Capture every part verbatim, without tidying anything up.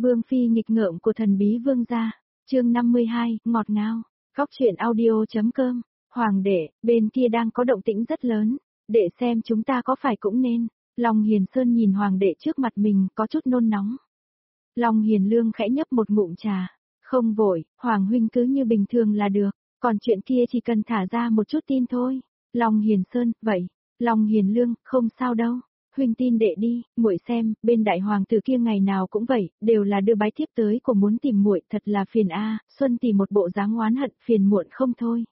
Vương phi nghịch ngợm của thần bí vương gia, chương năm mươi hai, ngọt ngào. Góc truyện audio.com, Hoàng đệ, bên kia đang có động tĩnh rất lớn, để xem chúng ta có phải cũng nên. Long Hiền Sơn nhìn hoàng đệ trước mặt mình có chút nôn nóng. Long Hiền Lương khẽ nhấp một ngụm trà, không vội, Hoàng huynh cứ như bình thường là được, còn chuyện kia chỉ cần thả ra một chút tin thôi. Long Hiền Sơn, vậy, Long Hiền Lương, không sao đâu. Huynh tin đệ đi, muội xem, bên đại hoàng tử kia ngày nào cũng vậy, đều là đưa bái thiếp tới của muốn tìm muội, thật là phiền a. Xuân tìm một bộ dáng oán hận, phiền muộn không thôi.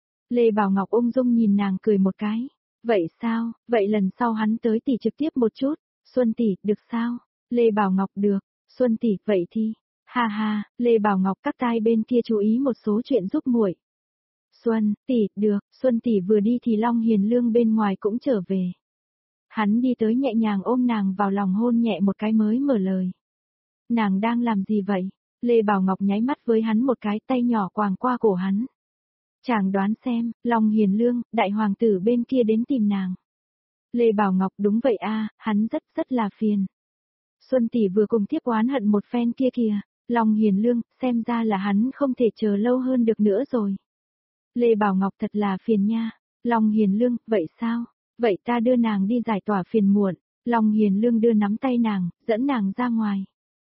Lê Bảo Ngọc ung dung nhìn nàng cười một cái. Vậy sao, vậy lần sau hắn tới tỷ trực tiếp một chút. Xuân tỷ, được sao? Lê Bảo Ngọc được. Xuân tỷ, vậy thì, ha ha, Lê Bảo Ngọc các tai bên kia chú ý một số chuyện giúp muội. Xuân tỷ, được. Xuân tỷ vừa đi thì Long Hiền Lương bên ngoài cũng trở về. Hắn đi tới nhẹ nhàng ôm nàng vào lòng hôn nhẹ một cái mới mở lời. Nàng đang làm gì vậy? Lê Bảo Ngọc nháy mắt với hắn một cái, tay nhỏ quàng qua cổ hắn. Chàng đoán xem, Long Hiền Lương, đại hoàng tử bên kia đến tìm nàng. Lê Bảo Ngọc, đúng vậy a, hắn rất rất là phiền. Xuân tỷ vừa cùng tiếp oán hận một phen kia kìa. Long Hiền Lương, xem ra là hắn không thể chờ lâu hơn được nữa rồi. Lê Bảo Ngọc, thật là phiền nha. Long Hiền Lương, vậy sao? Vậy ta đưa nàng đi giải tỏa phiền muộn. Long Hiền Lương đưa nắm tay nàng, dẫn nàng ra ngoài.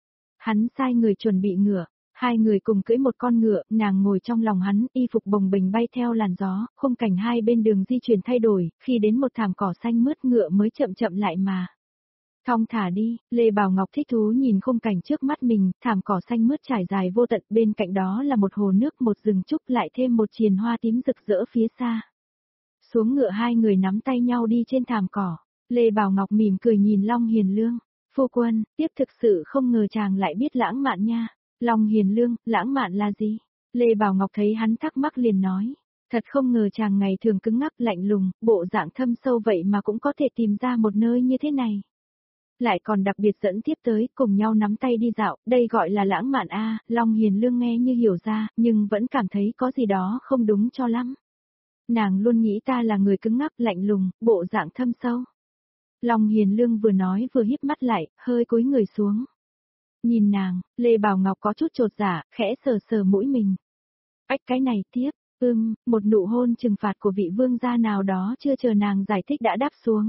Hắn sai người chuẩn bị ngựa, hai người cùng cưỡi một con ngựa, nàng ngồi trong lòng hắn, y phục bồng bềnh bay theo làn gió, khung cảnh hai bên đường di chuyển thay đổi, khi đến một thảm cỏ xanh mướt ngựa mới chậm chậm lại mà. Thong thả đi, Lê Bảo Ngọc thích thú nhìn khung cảnh trước mắt mình, thảm cỏ xanh mướt trải dài vô tận, bên cạnh đó là một hồ nước, một rừng trúc, lại thêm một triền hoa tím rực rỡ phía xa. Xuống ngựa hai người nắm tay nhau đi trên thảm cỏ, Lê Bảo Ngọc mỉm cười nhìn Long Hiền Lương, phu quân, tiếp thực sự không ngờ chàng lại biết lãng mạn nha. Long Hiền Lương, lãng mạn là gì? Lê Bảo Ngọc thấy hắn thắc mắc liền nói, thật không ngờ chàng ngày thường cứng ngắc lạnh lùng, bộ dạng thâm sâu vậy mà cũng có thể tìm ra một nơi như thế này. Lại còn đặc biệt dẫn tiếp tới, cùng nhau nắm tay đi dạo, đây gọi là lãng mạn a. Long Hiền Lương nghe như hiểu ra, nhưng vẫn cảm thấy có gì đó không đúng cho lắm. Nàng luôn nghĩ ta là người cứng ngắc lạnh lùng, bộ dạng thâm sâu. Long Hiền Lương vừa nói vừa híp mắt lại, hơi cúi người xuống. Nhìn nàng, Lê Bảo Ngọc có chút chột dạ, khẽ sờ sờ mũi mình. Ách cái này tiếp, ưm, một nụ hôn trừng phạt của vị vương gia nào đó chưa chờ nàng giải thích đã đáp xuống.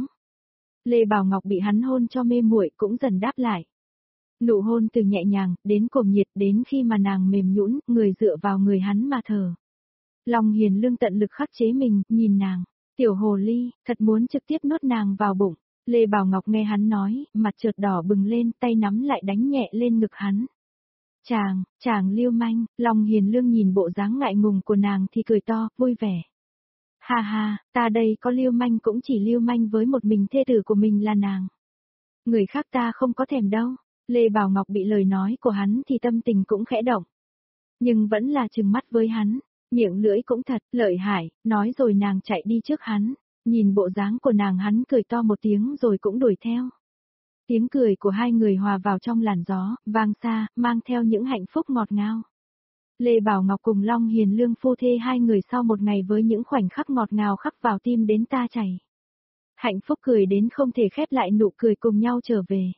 Lê Bảo Ngọc bị hắn hôn cho mê muội cũng dần đáp lại. Nụ hôn từ nhẹ nhàng, đến cuồng nhiệt, đến khi mà nàng mềm nhũn, người dựa vào người hắn mà thở. Long Hiền Lương tận lực khắc chế mình, nhìn nàng, tiểu hồ ly, thật muốn trực tiếp nuốt nàng vào bụng. Lê Bảo Ngọc nghe hắn nói, mặt chợt đỏ bừng lên, tay nắm lại đánh nhẹ lên ngực hắn. Chàng, chàng lưu manh, Long Hiền Lương nhìn bộ dáng ngại ngùng của nàng thì cười to, vui vẻ. Ha ha, ta đây có lưu manh cũng chỉ lưu manh với một mình thê tử của mình là nàng. Người khác ta không có thèm đâu. Lê Bảo Ngọc bị lời nói của hắn thì tâm tình cũng khẽ động. Nhưng vẫn là trừng mắt với hắn, miệng lưỡi cũng thật, lợi hại, nói rồi nàng chạy đi trước hắn. Nhìn bộ dáng của nàng hắn cười to một tiếng rồi cũng đuổi theo. Tiếng cười của hai người hòa vào trong làn gió, vang xa, mang theo những hạnh phúc ngọt ngào. Lê Bảo Ngọc cùng Long Hiền Lương phu thê hai người sau một ngày với những khoảnh khắc ngọt ngào khắc vào tim đến ta chảy. Hạnh phúc cười đến không thể khép lại nụ cười cùng nhau trở về.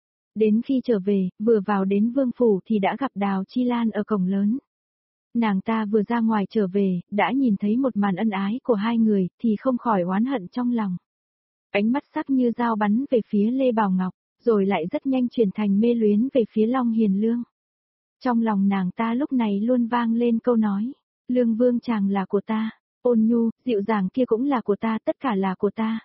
Đến khi trở về, vừa vào đến vương phủ thì đã gặp Đào Chi Lan ở cổng lớn. Nàng ta vừa ra ngoài trở về, đã nhìn thấy một màn ân ái của hai người, thì không khỏi oán hận trong lòng. Ánh mắt sắc như dao bắn về phía Lê Bảo Ngọc, rồi lại rất nhanh chuyển thành mê luyến về phía Long Hiền Lương. Trong lòng nàng ta lúc này luôn vang lên câu nói, Lương Vương chàng là của ta, ôn nhu, dịu dàng kia cũng là của ta, tất cả là của ta.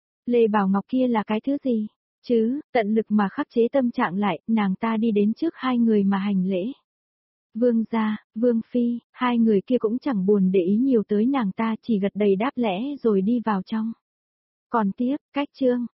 Lê Bảo Ngọc kia là cái thứ gì? Chứ, tận lực mà khắc chế tâm trạng lại, nàng ta đi đến trước hai người mà hành lễ. Vương gia, Vương phi, hai người kia cũng chẳng buồn để ý nhiều tới nàng ta, chỉ gật đầy đáp lễ rồi đi vào trong. Còn tiếp, cách chương,